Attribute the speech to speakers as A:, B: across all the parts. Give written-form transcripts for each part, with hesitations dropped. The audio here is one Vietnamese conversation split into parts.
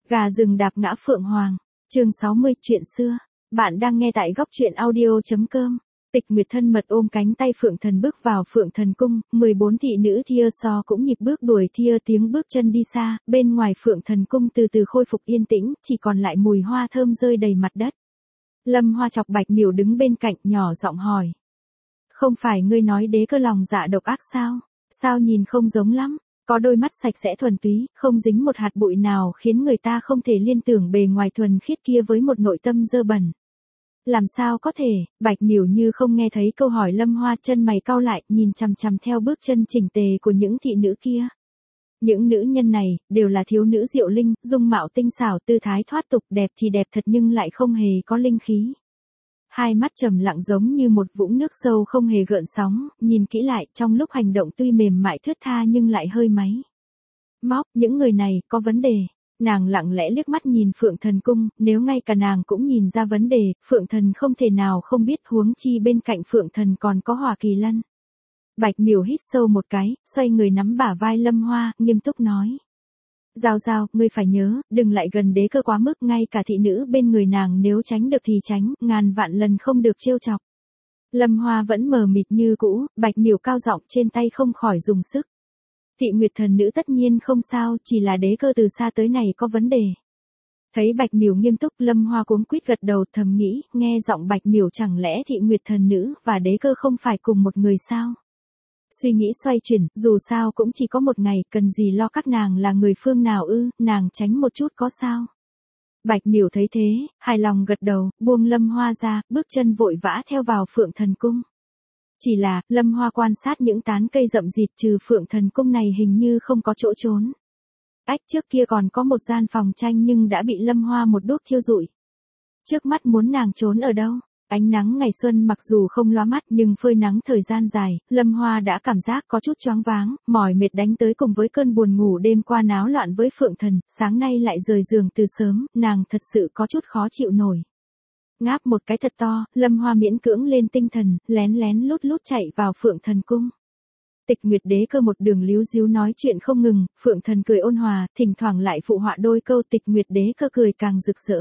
A: Gà rừng đạp ngã Phượng Hoàng. Chương 60, chuyện xưa. Bạn đang nghe tại góc truyện audio.com. Tịch Nguyệt thân mật ôm cánh tay Phượng Thần bước vào Phượng Thần cung, 14 thị nữ Thia So cũng nhịp bước đuổi Thia tiếng bước chân đi xa, bên ngoài Phượng Thần cung từ từ khôi phục yên tĩnh, chỉ còn lại mùi hoa thơm rơi đầy mặt đất. Lâm Hoa chọc Bạch Miểu đứng bên cạnh nhỏ giọng hỏi. Không phải ngươi nói đế cơ lòng dạ độc ác sao? Sao nhìn không giống lắm? Có đôi mắt sạch sẽ thuần túy, không dính một hạt bụi nào khiến người ta không thể liên tưởng bề ngoài thuần khiết kia với một nội tâm dơ bẩn. Làm sao có thể? Bạch Miểu như không nghe thấy câu hỏi Lâm Hoa, chân mày cau lại, nhìn chằm chằm theo bước chân chỉnh tề của những thị nữ kia. Những nữ nhân này, đều là thiếu nữ diệu linh, dung mạo tinh xảo, tư thái thoát tục, đẹp thì đẹp thật nhưng lại không hề có linh khí. Hai mắt trầm lặng giống như một vũng nước sâu không hề gợn sóng, nhìn kỹ lại trong lúc hành động tuy mềm mại thướt tha nhưng lại hơi máy móc, những người này có vấn đề. Nàng lặng lẽ liếc mắt nhìn Phượng Thần cung, nếu ngay cả nàng cũng nhìn ra vấn đề, Phượng Thần không thể nào không biết, huống chi bên cạnh Phượng Thần còn có Hỏa Kỳ Lân. Bạch Miểu hít sâu một cái, xoay người nắm bả vai Lâm Hoa, nghiêm túc nói. Giao Giao, ngươi phải nhớ, đừng lại gần đế cơ quá mức, ngay cả thị nữ bên người nàng nếu tránh được thì tránh, ngàn vạn lần không được trêu chọc. Lâm Hoa vẫn mờ mịt như cũ, Bạch Miểu cao giọng trên tay không khỏi dùng sức. Thị Nguyệt thần nữ tất nhiên không sao, chỉ là đế cơ từ xa tới này có vấn đề. Thấy Bạch Miểu nghiêm túc, Lâm Hoa cuống quýt gật đầu, thầm nghĩ, nghe giọng Bạch Miểu chẳng lẽ Thị Nguyệt thần nữ và đế cơ không phải cùng một người sao? Suy nghĩ xoay chuyển, dù sao cũng chỉ có một ngày, cần gì lo các nàng là người phương nào ư, nàng tránh một chút có sao? Bạch Miểu thấy thế, hài lòng gật đầu, buông Lâm Hoa ra, bước chân vội vã theo vào Phượng Thần cung. Chỉ là, Lâm Hoa quan sát những tán cây rậm rịt trừ Phượng Thần cung này hình như không có chỗ trốn. Ách, trước kia còn có một gian phòng tranh nhưng đã bị Lâm Hoa một đốt thiêu rụi. Trước mắt muốn nàng trốn ở đâu? Ánh nắng ngày xuân mặc dù không lóa mắt nhưng phơi nắng thời gian dài, Lâm Hoa đã cảm giác có chút choáng váng, mỏi mệt đánh tới cùng với cơn buồn ngủ đêm qua náo loạn với Phượng Thần, sáng nay lại rời giường từ sớm, nàng thật sự có chút khó chịu nổi. Ngáp một cái thật to, Lâm Hoa miễn cưỡng lên tinh thần, lén lén lút lút chạy vào Phượng Thần cung. Tịch Nguyệt đế cơ một đường líu díu nói chuyện không ngừng, Phượng Thần cười ôn hòa, thỉnh thoảng lại phụ họa đôi câu, Tịch Nguyệt đế cơ cười càng rực rỡ.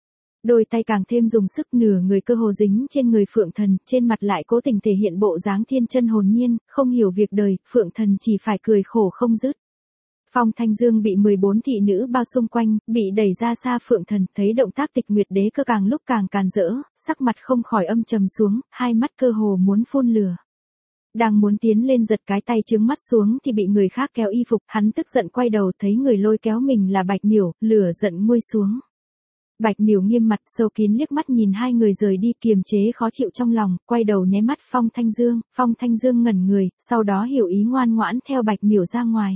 A: Đôi tay càng thêm dùng sức, nửa người cơ hồ dính trên người Phượng Thần, trên mặt lại cố tình thể hiện bộ dáng thiên chân hồn nhiên, không hiểu việc đời, Phượng Thần chỉ phải cười khổ không dứt. Phong Thanh Dương bị 14 thị nữ bao xung quanh, bị đẩy ra xa Phượng Thần, thấy động tác Tịch Nguyệt đế cơ càng lúc càng càn rỡ, sắc mặt không khỏi âm trầm xuống, hai mắt cơ hồ muốn phun lửa. Đang muốn tiến lên giật cái tay trướng mắt xuống thì bị người khác kéo y phục, hắn tức giận quay đầu thấy người lôi kéo mình là Bạch Miểu, lửa giận nguôi xuống. Bạch Miểu nghiêm mặt sâu kín liếc mắt nhìn hai người rời đi, kiềm chế khó chịu trong lòng, quay đầu nháy mắt Phong Thanh Dương ngẩn người, sau đó hiểu ý ngoan ngoãn theo Bạch Miểu ra ngoài.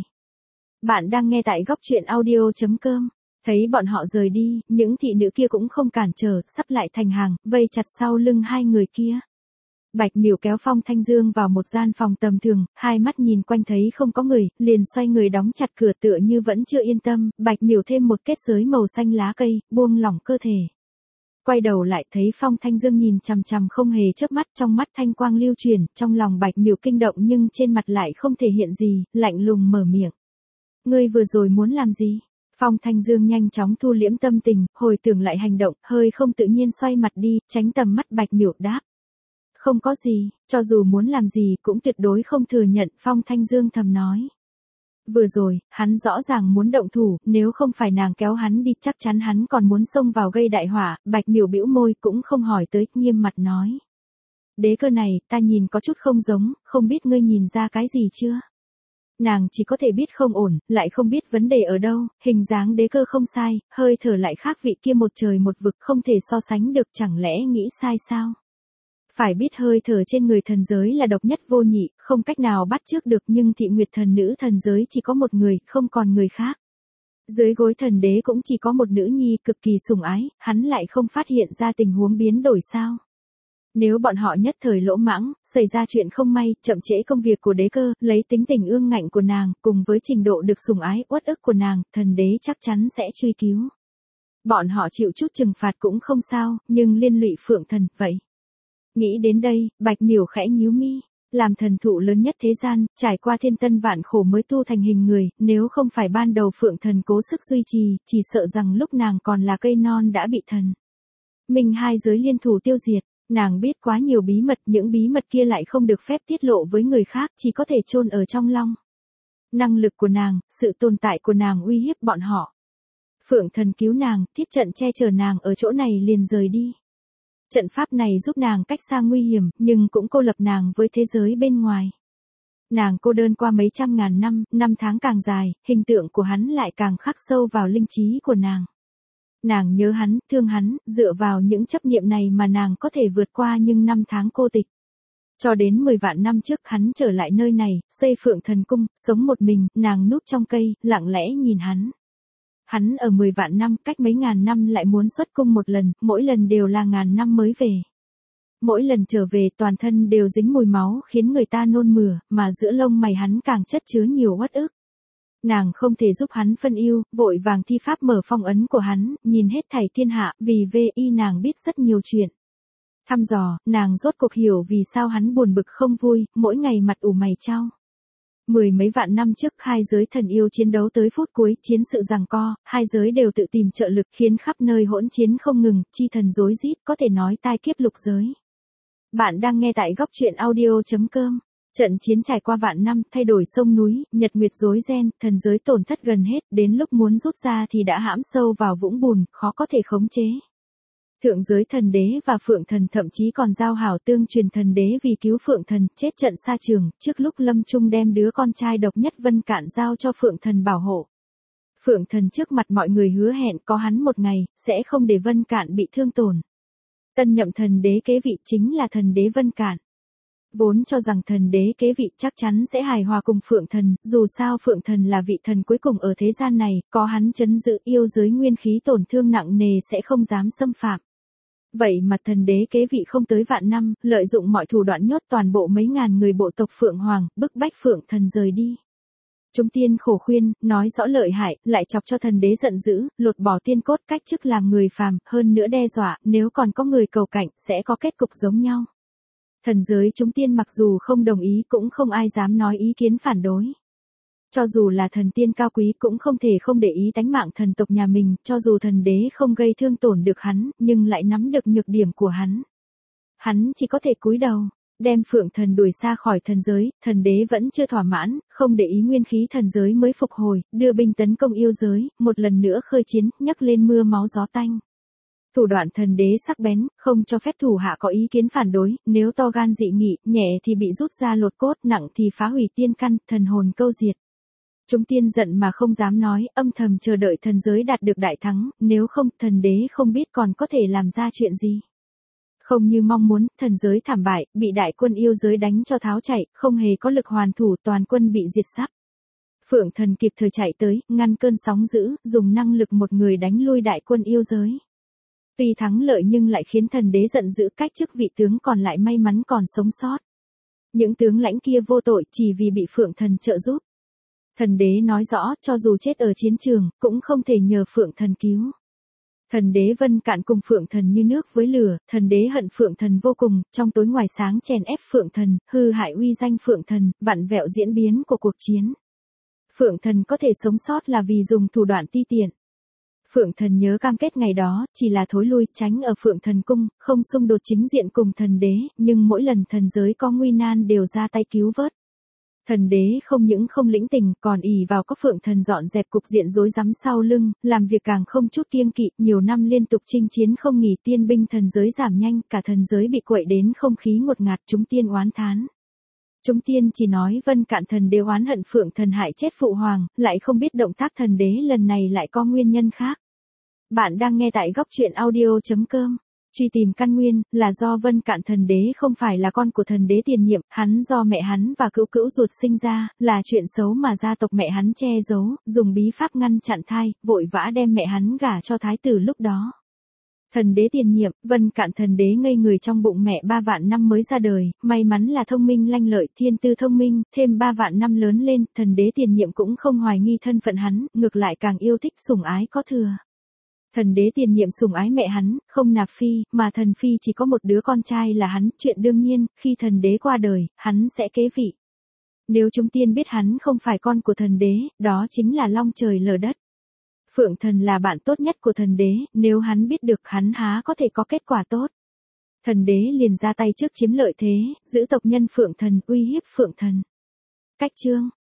A: Bạn đang nghe tại góc truyện audio.com. Thấy bọn họ rời đi, những thị nữ kia cũng không cản trở, sắp lại thành hàng, vây chặt sau lưng hai người kia. Bạch Miểu kéo Phong Thanh Dương vào một gian phòng tầm thường, hai mắt nhìn quanh thấy không có người, liền xoay người đóng chặt cửa tựa như vẫn chưa yên tâm, Bạch Miểu thêm một kết giới màu xanh lá cây, buông lỏng cơ thể. Quay đầu lại thấy Phong Thanh Dương nhìn chằm chằm không hề chớp mắt, trong mắt thanh quang lưu chuyển, trong lòng Bạch Miểu kinh động nhưng trên mặt lại không thể hiện gì, lạnh lùng mở miệng. Ngươi vừa rồi muốn làm gì? Phong Thanh Dương nhanh chóng thu liễm tâm tình, hồi tưởng lại hành động, hơi không tự nhiên xoay mặt đi, tránh tầm mắt Bạch Miểu đáp. Không có gì, cho dù muốn làm gì cũng tuyệt đối không thừa nhận, Phong Thanh Dương thầm nói. Vừa rồi, hắn rõ ràng muốn động thủ, nếu không phải nàng kéo hắn đi chắc chắn hắn còn muốn xông vào gây đại họa, Bạch Miểu bĩu môi cũng không hỏi tới, nghiêm mặt nói. Đế cơ này, ta nhìn có chút không giống, không biết ngươi nhìn ra cái gì chưa? Nàng chỉ có thể biết không ổn, lại không biết vấn đề ở đâu, hình dáng đế cơ không sai, hơi thở lại khác vị kia một trời một vực không thể so sánh được, chẳng lẽ nghĩ sai sao? Phải biết hơi thở trên người thần giới là độc nhất vô nhị, không cách nào bắt chước được nhưng Thị Nguyệt thần nữ thần giới chỉ có một người, không còn người khác. Dưới gối thần đế cũng chỉ có một nữ nhi cực kỳ sủng ái, hắn lại không phát hiện ra tình huống biến đổi sao? Nếu bọn họ nhất thời lỗ mãng, xảy ra chuyện không may, chậm trễ công việc của đế cơ, lấy tính tình ương ngạnh của nàng, cùng với trình độ được sủng ái, uất ức của nàng, thần đế chắc chắn sẽ truy cứu. Bọn họ chịu chút trừng phạt cũng không sao, nhưng liên lụy Phượng Thần, vậy. Nghĩ đến đây, Bạch Miểu khẽ nhíu mi, Làm thần thụ lớn nhất thế gian, trải qua thiên tân vạn khổ mới tu thành hình người, nếu không phải ban đầu Phượng Thần cố sức duy trì, chỉ sợ rằng lúc nàng còn là cây non đã bị thần minh hai giới liên thủ tiêu diệt. Nàng biết quá nhiều bí mật, những bí mật kia lại không được phép tiết lộ với người khác, chỉ có thể chôn ở trong lòng. Năng lực của nàng, sự tồn tại của nàng uy hiếp bọn họ. Phượng Thần cứu nàng, thiết trận che chở nàng ở chỗ này liền rời đi. Trận pháp này giúp nàng cách xa nguy hiểm, nhưng cũng cô lập nàng với thế giới bên ngoài. Nàng cô đơn qua mấy trăm ngàn năm, năm tháng càng dài, hình tượng của hắn lại càng khắc sâu vào linh trí của nàng. Nàng nhớ hắn, thương hắn, dựa vào những chấp niệm này mà nàng có thể vượt qua những năm tháng cô tịch. Cho đến 10 vạn năm trước hắn trở lại nơi này, xây Phượng Thần Cung, sống một mình, nàng núp trong cây, lặng lẽ nhìn hắn. Hắn ở 10 vạn năm, cách mấy ngàn năm lại muốn xuất cung một lần, mỗi lần đều là ngàn năm mới về. Mỗi lần trở về toàn thân đều dính mùi máu khiến người ta nôn mửa, mà giữa lông mày hắn càng chất chứa nhiều uất ức. Nàng không thể giúp hắn phân ưu, vội vàng thi pháp mở phong ấn của hắn, nhìn hết thảy thiên hạ, vì vi nàng biết rất nhiều chuyện. Thăm dò, nàng rốt cuộc hiểu vì sao hắn buồn bực không vui, mỗi ngày mặt ủ mày chau. 10 mấy vạn năm trước hai giới thần yêu chiến đấu tới phút cuối, chiến sự giằng co, hai giới đều tự tìm trợ lực khiến khắp nơi hỗn chiến không ngừng, chi thần rối rít, có thể nói tai kiếp lục giới. Bạn đang nghe tại góc truyện audio.com. Trận chiến trải qua vạn năm, thay đổi sông núi, nhật nguyệt rối ren, thần giới tổn thất gần hết, đến lúc muốn rút ra thì đã hãm sâu vào vũng bùn, khó có thể khống chế. Thượng giới thần đế và Phượng Thần thậm chí còn giao hảo tương truyền thần đế vì cứu Phượng Thần, chết trận xa trường, trước lúc lâm chung đem đứa con trai độc nhất Vân Cạn giao cho Phượng Thần bảo hộ. Phượng Thần trước mặt mọi người hứa hẹn có hắn một ngày, sẽ không để Vân Cạn bị thương tổn. Tân nhậm thần đế kế vị chính là thần đế Vân Cạn. Vốn cho rằng thần đế kế vị chắc chắn sẽ hài hòa cùng Phượng Thần, dù sao Phượng Thần là vị thần cuối cùng ở thế gian này, có hắn trấn giữ yêu giới nguyên khí tổn thương nặng nề sẽ không dám xâm phạm. Vậy mà thần đế kế vị không tới vạn năm, lợi dụng mọi thủ đoạn nhốt toàn bộ mấy ngàn người bộ tộc Phượng Hoàng, bức bách Phượng Thần rời đi. Chúng tiên khổ khuyên, nói rõ lợi hại, lại chọc cho thần đế giận dữ, lột bỏ tiên cốt cách chức làm người phàm, hơn nữa đe dọa, nếu còn có người cầu cạnh, sẽ có kết cục giống nhau. Thần giới chúng tiên mặc dù không đồng ý cũng không ai dám nói ý kiến phản đối. Cho dù là thần tiên cao quý cũng không thể không để ý tánh mạng thần tộc nhà mình, cho dù thần đế không gây thương tổn được hắn, nhưng lại nắm được nhược điểm của hắn. Hắn chỉ có thể cúi đầu, đem Phượng Thần đuổi xa khỏi thần giới, thần đế vẫn chưa thỏa mãn, không để ý nguyên khí thần giới mới phục hồi, đưa binh tấn công yêu giới, một lần nữa khơi chiến, nhấc lên mưa máu gió tanh. Thủ đoạn thần đế sắc bén, không cho phép thủ hạ có ý kiến phản đối, nếu to gan dị nghị, nhẹ thì bị rút ra lột cốt, nặng thì phá hủy tiên căn, thần hồn câu diệt. Chúng tiên giận mà không dám nói, âm thầm chờ đợi thần giới đạt được đại thắng, nếu không, thần đế không biết còn có thể làm ra chuyện gì. Không như mong muốn, thần giới thảm bại, bị đại quân yêu giới đánh cho tháo chạy, không hề có lực hoàn thủ, toàn quân bị diệt sắp. Phượng Thần kịp thời chạy tới, ngăn cơn sóng dữ, dùng năng lực một người đánh lui đại quân yêu giới. Tuy thắng lợi nhưng lại khiến thần đế giận dữ, cách chức vị tướng còn lại may mắn còn sống sót. Những tướng lãnh kia vô tội chỉ vì bị Phượng Thần trợ giúp. Thần đế nói rõ, cho dù chết ở chiến trường, cũng không thể nhờ Phượng Thần cứu. Thần đế Vân Cạn cùng Phượng Thần như nước với lửa, thần đế hận Phượng Thần vô cùng, trong tối ngoài sáng chèn ép Phượng Thần, hư hại uy danh Phượng Thần, vặn vẹo diễn biến của cuộc chiến. Phượng Thần có thể sống sót là vì dùng thủ đoạn ti tiện. Phượng Thần nhớ cam kết ngày đó, chỉ là thối lui, tránh ở Phượng Thần cung, không xung đột chính diện cùng thần đế, nhưng mỗi lần thần giới có nguy nan đều ra tay cứu vớt. Thần đế không những không lĩnh tình, còn ỷ vào có Phượng Thần dọn dẹp cục diện rối rắm sau lưng, làm việc càng không chút kiêng kỵ, nhiều năm liên tục chinh chiến không nghỉ, tiên binh thần giới giảm nhanh, cả thần giới bị quậy đến không khí ngột ngạt, chúng tiên oán thán. Chúng tiên chỉ nói Vân Cạn thần đế oán hận Phượng Thần hại chết phụ hoàng, lại không biết động tác thần đế lần này lại có nguyên nhân khác. Bạn đang nghe tại góc truyện audio.com. Truy tìm căn nguyên, là do Vân Cạn thần đế không phải là con của thần đế tiền nhiệm, hắn do mẹ hắn và cữu cữu ruột sinh ra, là chuyện xấu mà gia tộc mẹ hắn che giấu, dùng bí pháp ngăn chặn thai, vội vã đem mẹ hắn gả cho thái tử lúc đó. Thần đế tiền nhiệm, Vân Cạn thần đế ngây người trong bụng mẹ 3 vạn năm mới ra đời, may mắn là thông minh lanh lợi, thiên tư thông minh, thêm 3 vạn năm lớn lên, thần đế tiền nhiệm cũng không hoài nghi thân phận hắn, ngược lại càng yêu thích sủng ái có thừa. Thần đế tiền nhiệm sủng ái mẹ hắn, không nạp phi, mà thần phi chỉ có một đứa con trai là hắn, chuyện đương nhiên, khi thần đế qua đời, hắn sẽ kế vị. Nếu chúng tiên biết hắn không phải con của thần đế, đó chính là long trời lở đất. Phượng thần là bạn tốt nhất của thần đế, nếu hắn biết được hắn há có thể có kết quả tốt. Thần đế liền ra tay trước chiếm lợi thế, giữ tộc nhân Phượng thần, uy hiếp Phượng thần. Cách chương